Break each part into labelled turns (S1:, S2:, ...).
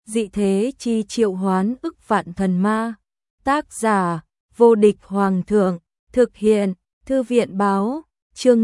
S1: dị thế chi triệu hoán ức vạn thần ma. Tác giả, vô địch hoàng thượng, thực hiện, thư viện báo, chương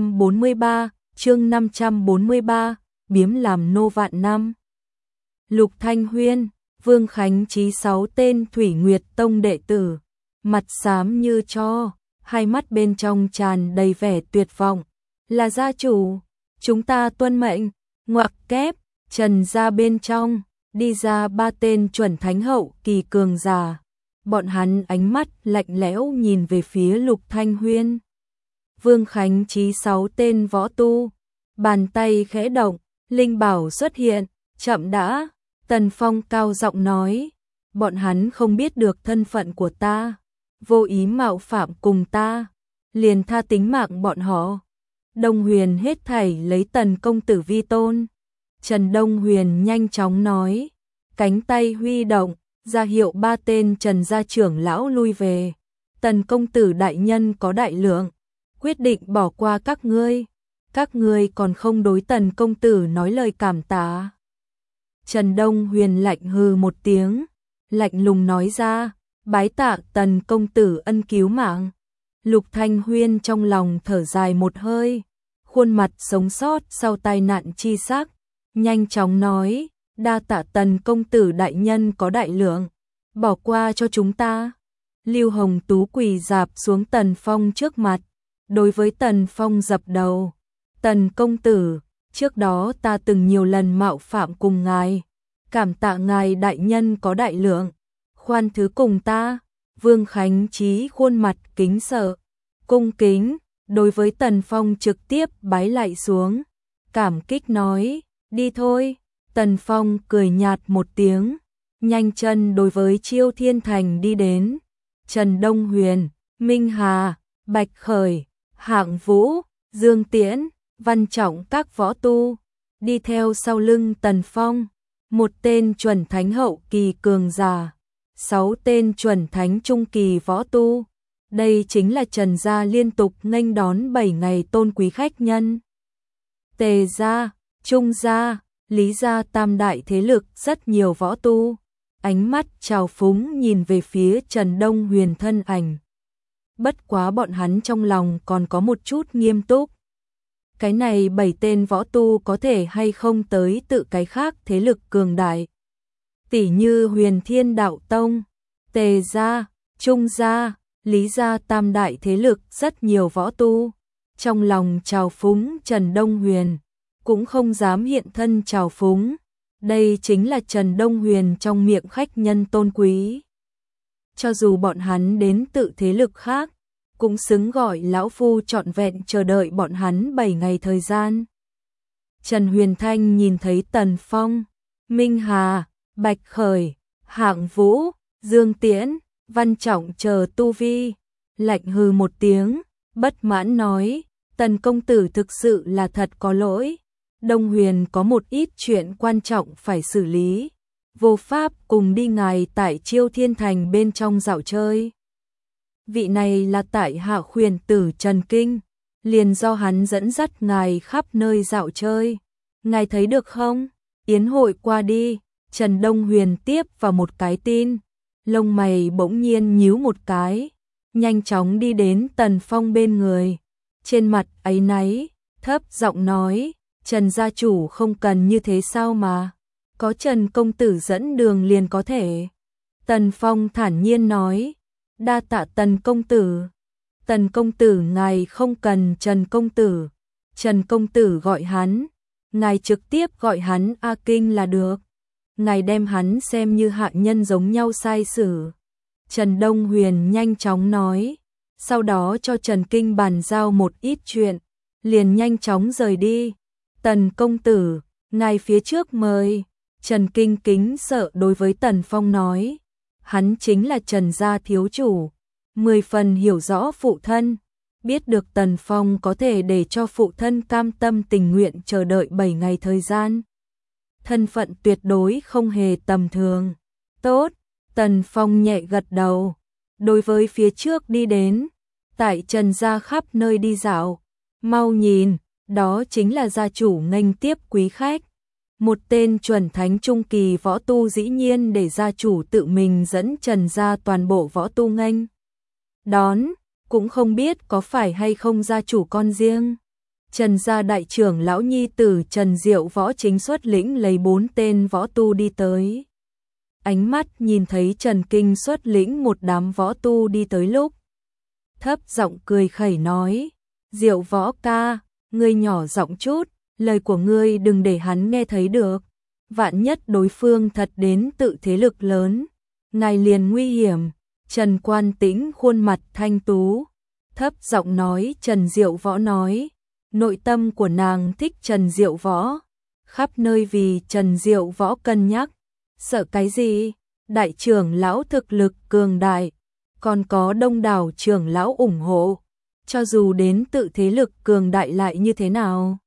S1: 543, biếm làm nô vạn năm. Lục Thanh Huyên, Vương Khánh Chí 6 tên Thủy Nguyệt Tông đệ tử, mặt xám như tro, hai mắt bên trong tràn đầy vẻ tuyệt vọng. Là gia chủ, chúng ta tuân mệnh. Ngoặc kép, Trần gia bên trong, đi ra 3 tên chuẩn thánh hậu kỳ cường giả. Bọn hắn ánh mắt lạnh lẽo nhìn về phía Lục Thanh Huyên. Vương Khánh Chí 6 tên võ tu, bàn tay khẽ động, linh bảo xuất hiện, chậm đã. Tần Phong cao giọng nói, bọn hắn không biết được thân phận của ta, vô ý mạo phạm cùng ta, liền tha tính mạng bọn họ. Đông Huyền hết thảy lấy Tần công tử vi tôn. Trần Đông Huyền nhanh chóng nói, cánh tay huy động, ra hiệu 3 tên Trần gia trưởng lão lui về. Tần công tử đại nhân có đại lượng, quyết định bỏ qua các ngươi còn không đối Tần công tử nói lời cảm tạ. Trần Đông Huyền lạnh hừ một tiếng, lạnh lùng nói ra, bái tạ Tần công tử ân cứu mạng. Lục Thanh Huyên trong lòng thở dài một hơi, khuôn mặt sống sót sau tai nạn chi sắc, nhanh chóng nói, đa tạ Tần công tử đại nhân có đại lượng, bỏ qua cho chúng ta. Lưu Hồng Tú quỳ rạp xuống Tần Phong trước mặt, đối với Tần Phong dập đầu. Tần công tử, trước đó ta từng nhiều lần mạo phạm cùng ngài, cảm tạ ngài đại nhân có đại lượng, khoan thứ cùng ta. Vương Khánh Chí khuôn mặt kính sợ, cung kính, đối với Tần Phong trực tiếp bái lại xuống, cảm kích nói, đi thôi. Tần Phong cười nhạt một tiếng, nhanh chân đối với Chiêu Thiên Thành đi đến. Trần Đông Huyền, Minh Hà, Bạch Khởi, Hạng Vũ, Dương Tiễn, Văn Trọng các võ tu, đi theo sau lưng Tần Phong, 1 tên chuẩn thánh hậu kỳ cường giả, 6 tên chuẩn thánh trung kỳ võ tu. Đây chính là Trần gia liên tục nghênh đón 7 ngày tôn quý khách nhân. Tề gia, Trung gia, Lý gia tam đại thế lực rất nhiều võ tu, ánh mắt trào phúng nhìn về phía Trần Đông Huyền thân ảnh. Bất quá bọn hắn trong lòng còn có một chút nghiêm túc. Cái này 7 tên võ tu có thể hay không tới tự cái khác thế lực cường đại. Tỷ như Huyền Thiên Đạo Tông, Tề gia, Trung gia, Lý gia tam đại thế lực rất nhiều võ tu. Trong lòng trào phúng Trần Đông Huyền, cũng không dám hiện thân trào phúng. Đây chính là Trần Đông Huyền trong miệng khách nhân tôn quý. Cho dù bọn hắn đến tự thế lực khác, cũng xứng gọi lão phu trọn vẹn chờ đợi bọn hắn 7 ngày thời gian. Trần Huyền Thanh nhìn thấy Tần Phong, Minh Hà, Bạch Khởi, Hạng Vũ, Dương Tiễn, Văn Trọng chờ tu vi, lạnh hừ một tiếng, bất mãn nói, Tần công tử thực sự là thật có lỗi. Đông Huyền có một ít chuyện quan trọng phải xử lý, vô pháp cùng đi ngài tại Chiêu Thiên Thành bên trong dạo chơi. Vị này là tại hạ khuyển tử Trần Kinh, liền do hắn dẫn dắt ngài khắp nơi dạo chơi. Ngài thấy được không? Yến hội qua đi, Trần Đông Huyền tiếp vào một cái tin, lông mày bỗng nhiên nhíu một cái, nhanh chóng đi đến Tần Phong bên người, trên mặt áy náy, thấp giọng nói, Trần gia chủ không cần như thế sao mà, có Trần công tử dẫn đường liền có thể. Tần Phong thản nhiên nói, đa tạ Tần công tử. Tần công tử ngài không cần Trần công tử, Trần công tử gọi hắn, ngài trực tiếp gọi hắn A Kinh là được. Ngài đem hắn xem như hạ nhân giống nhau sai xử. Trần Đông Huyền nhanh chóng nói, sau đó cho Trần Kinh bàn giao một ít chuyện, liền nhanh chóng rời đi. Tần công tử, ngài phía trước mời. Trần Kinh kính sợ đối với Tần Phong nói, hắn chính là Trần gia thiếu chủ, 10 phần hiểu rõ phụ thân, biết được Tần Phong có thể để cho phụ thân cam tâm tình nguyện chờ đợi 7 ngày thời gian. Thân phận tuyệt đối không hề tầm thường. Tốt, Tần Phong nhẹ gật đầu, đối với phía trước đi đến, tại Trần gia khắp nơi đi dạo, mau nhìn, đó chính là gia chủ nghênh tiếp quý khách. Một tên chuẩn thánh trung kỳ võ tu dĩ nhiên để gia chủ tự mình dẫn Trần gia toàn bộ võ tu nghênh đón, cũng không biết có phải hay không gia chủ con riêng. Trần gia đại trưởng lão nhi tử Trần Diệu Võ chính xuất lĩnh lấy 4 tên võ tu đi tới. Ánh mắt nhìn thấy Trần Kinh xuất lĩnh một đám võ tu đi tới lúc, thấp giọng cười khẩy nói, Diệu Võ ca, ngươi nhỏ giọng chút, lời của ngươi đừng để hắn nghe thấy được. Vạn nhất đối phương thật đến tự thế lực lớn, ngài liền nguy hiểm. Trần Quan Tĩnh khuôn mặt thanh tú, thấp giọng nói Trần Diệu Võ nói, nội tâm của nàng thích Trần Diệu Võ, khắp nơi vì Trần Diệu Võ cân nhắc, sợ cái gì, đại trưởng lão thực lực cường đại, còn có đông đảo trưởng lão ủng hộ, cho dù đến tự thế lực cường đại lại như thế nào.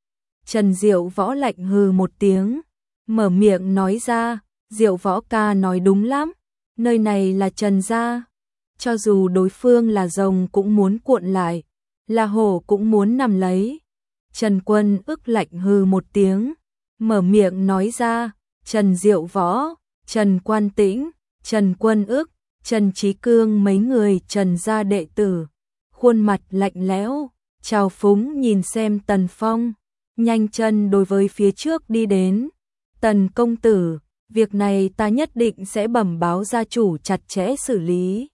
S1: Trần Diệu Võ lạnh hừ một tiếng, mở miệng nói ra, Diệu Võ ca nói đúng lắm, nơi này là Trần gia, cho dù đối phương là rồng cũng muốn cuộn lại, là hổ cũng muốn nằm lấy. Trần Quân Ức lạnh hừ một tiếng, mở miệng nói ra, Trần Diệu Võ, Trần Quan Tĩnh, Trần Quân Ức, Trần Chí Cương mấy người Trần gia đệ tử, khuôn mặt lạnh lẽo, trào phúng nhìn xem Tần Phong, nhanh chân đối với phía trước đi đến. Tần công tử, việc này ta nhất định sẽ bẩm báo gia chủ chặt chẽ xử lý.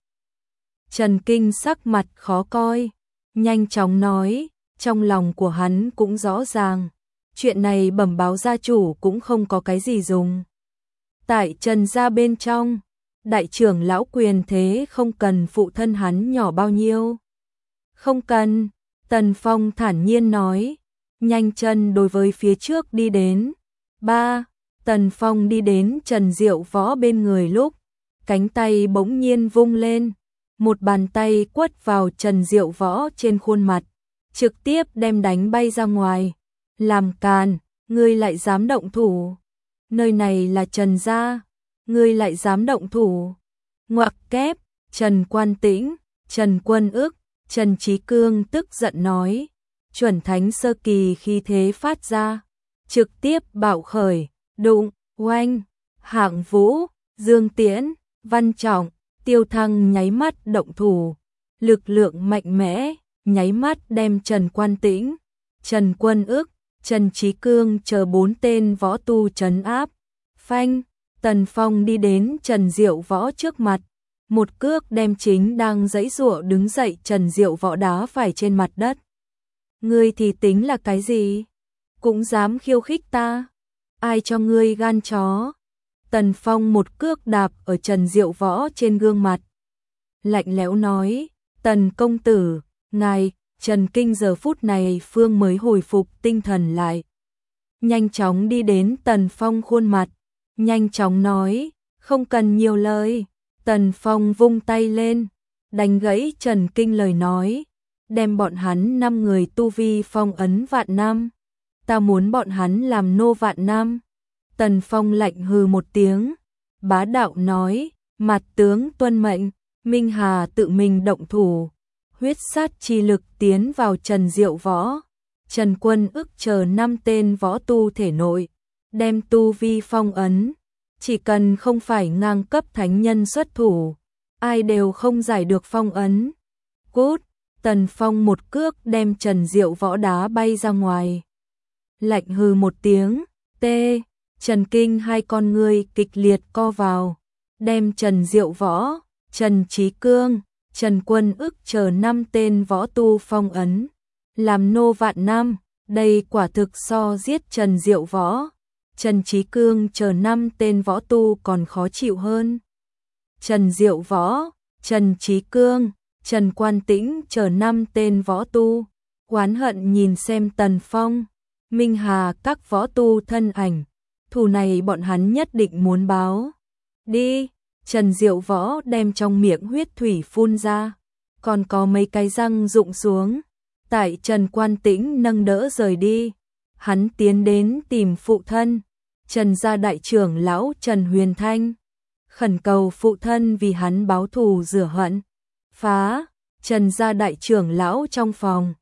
S1: Trần Kinh sắc mặt khó coi, nhanh chóng nói, trong lòng của hắn cũng rõ ràng, chuyện này bẩm báo gia chủ cũng không có cái gì dùng. Tại Trần gia bên trong, đại trưởng lão quyền thế không cần phụ thân hắn nhỏ bao nhiêu. Không cần, Tần Phong thản nhiên nói, nhanh chân đối với phía trước đi đến. 3. Tần Phong đi đến Trần Diệu Võ bên người lúc, cánh tay bỗng nhiên vung lên, một bàn tay quất vào Trần Diệu Võ trên khuôn mặt, trực tiếp đem đánh bay ra ngoài. Làm càn, ngươi lại dám động thủ. Nơi này là Trần gia, ngươi lại dám động thủ. Ngoặc kép, Trần Quan Tĩnh, Trần Quân Ức, Trần Chí Cương tức giận nói, chuẩn thánh sơ kỳ khí thế phát ra, trực tiếp bạo khởi, đụng, oanh, Hạng Vũ, Dương Tiễn, Văn Trọng, Tiêu Thăng nháy mắt động thủ, lực lượng mạnh mẽ, nháy mắt đem Trần Quan Tĩnh, Trần Quân Ức, Trần Chí Cương chờ 4 tên võ tu trấn áp. Phanh, Tần Phong đi đến Trần Diệu Võ trước mặt, một cước đem chính đang giãy giụa đứng dậy Trần Diệu Võ đá phải trên mặt đất. Ngươi thì tính là cái gì? Cũng dám khiêu khích ta? Ai cho ngươi gan chó? Tần Phong một cước đạp ở Trần Diệu Võ trên gương mặt. Lạnh lẽo nói, Tần công tử, ngài, Trần Kinh giờ phút này phương mới hồi phục tinh thần lại. Nhanh chóng đi đến Tần Phong khuôn mặt, nhanh chóng nói, không cần nhiều lời. Tần Phong vung tay lên, đánh gãy Trần Kinh lời nói, đem bọn hắn 5 người tu vi phong ấn vạn năm. Ta muốn bọn hắn làm nô vạn năm. Tần Phong lạnh hừ một tiếng, bá đạo nói, mặt tướng tuân mệnh. Minh Hà tự mình động thủ, huyết sát chi lực tiến vào Trần Diệu Võ, Trần Quân Ức chờ 5 tên võ tu thể nội, đem tu vi phong ấn, chỉ cần không phải ngang cấp thánh nhân xuất thủ, ai đều không giải được phong ấn. Cút, Tần Phong một cước đem Trần Diệu Võ đá bay ra ngoài. Lạnh hừ một tiếng, tê, Trần Kinh hai con ngươi kịch liệt co vào, đem Trần Diệu Võ, Trần Chí Cương, Trần Quân Ức chờ 5 tên võ tu phong ấn, làm nô vạn năm, đây quả thực so giết Trần Diệu Võ, Trần Chí Cương chờ 5 tên võ tu còn khó chịu hơn. Trần Diệu Võ, Trần Chí Cương, Trần Quan Tĩnh chờ 5 tên võ tu, oán hận nhìn xem Tần Phong, Minh Hà các võ tu thân ảnh, thù này bọn hắn nhất định muốn báo. Đi, Trần Diệu Võ đem trong miệng huyết thủy phun ra, còn có mấy cái răng rụng xuống. Tại Trần Quan Tĩnh nâng đỡ rời đi, hắn tiến đến tìm phụ thân, Trần gia đại trưởng lão Trần Huyền Thanh, khẩn cầu phụ thân vì hắn báo thù rửa hận. Phá, Trần gia đại trưởng lão trong phòng,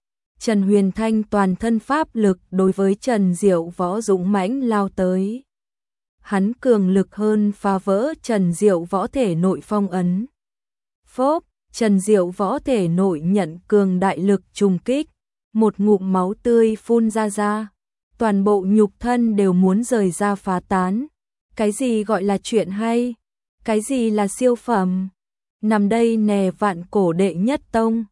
S1: Trần Huyền Thanh toàn thân pháp lực đối với Trần Diệu Võ dũng mãnh lao tới. Hắn cường lực hơn phá vỡ Trần Diệu Võ thể nội phong ấn. Phốp, Trần Diệu Võ thể nội nhận cường đại lực trùng kích, một ngụm máu tươi phun ra. Toàn bộ nhục thân đều muốn rời ra phá tán. Cái gì gọi là chuyện hay? Cái gì là siêu phẩm? Nằm đây nè Vạn Cổ đệ nhất tông.